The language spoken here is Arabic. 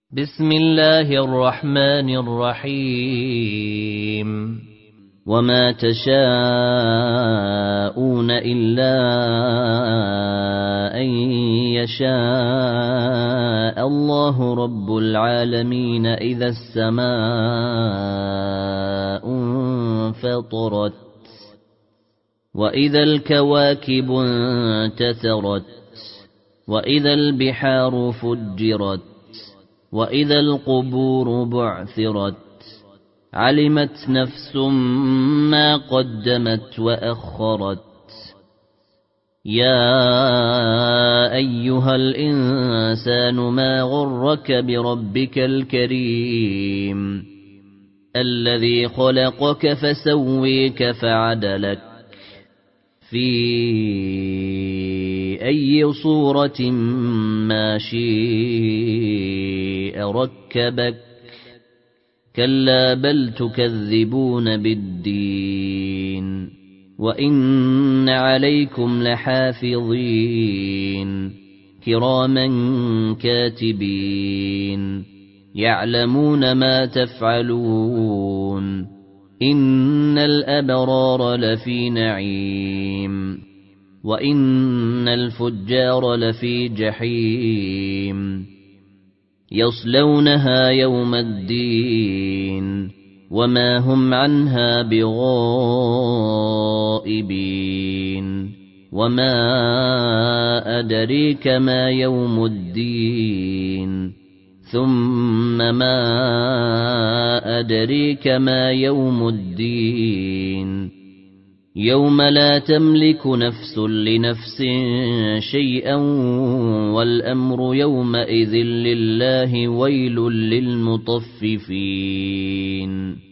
بسم الله الرحمن الرحيم وما تشاءون إلا أن يشاء الله رب العالمين. إذا السماء انفطرت وإذا الكواكب انتثرت وإذا البحار فجرت وإذا القبور بعثرت علمت نفس ما قدمت وأخرت. يا أيها الإنسان ما غرك بربك الكريم الذي خلقك فسويك فعدلك في أي صورة ما شاء ركبك. كلا بل تكذبون بالدين وإن عليكم لحافظين كراما كاتبين يعلمون ما تفعلون. إن الأبرار لفي نعيم وإن الفجار لفي جحيم يصلونها يوم الدين وما هم عنها بغائبين. وما أدريك ما يوم الدين ثم ما أدريك ما يوم الدين يوم لا تملك نفس لنفس شيئا والأمر يومئذ لله. ويل للمطففين.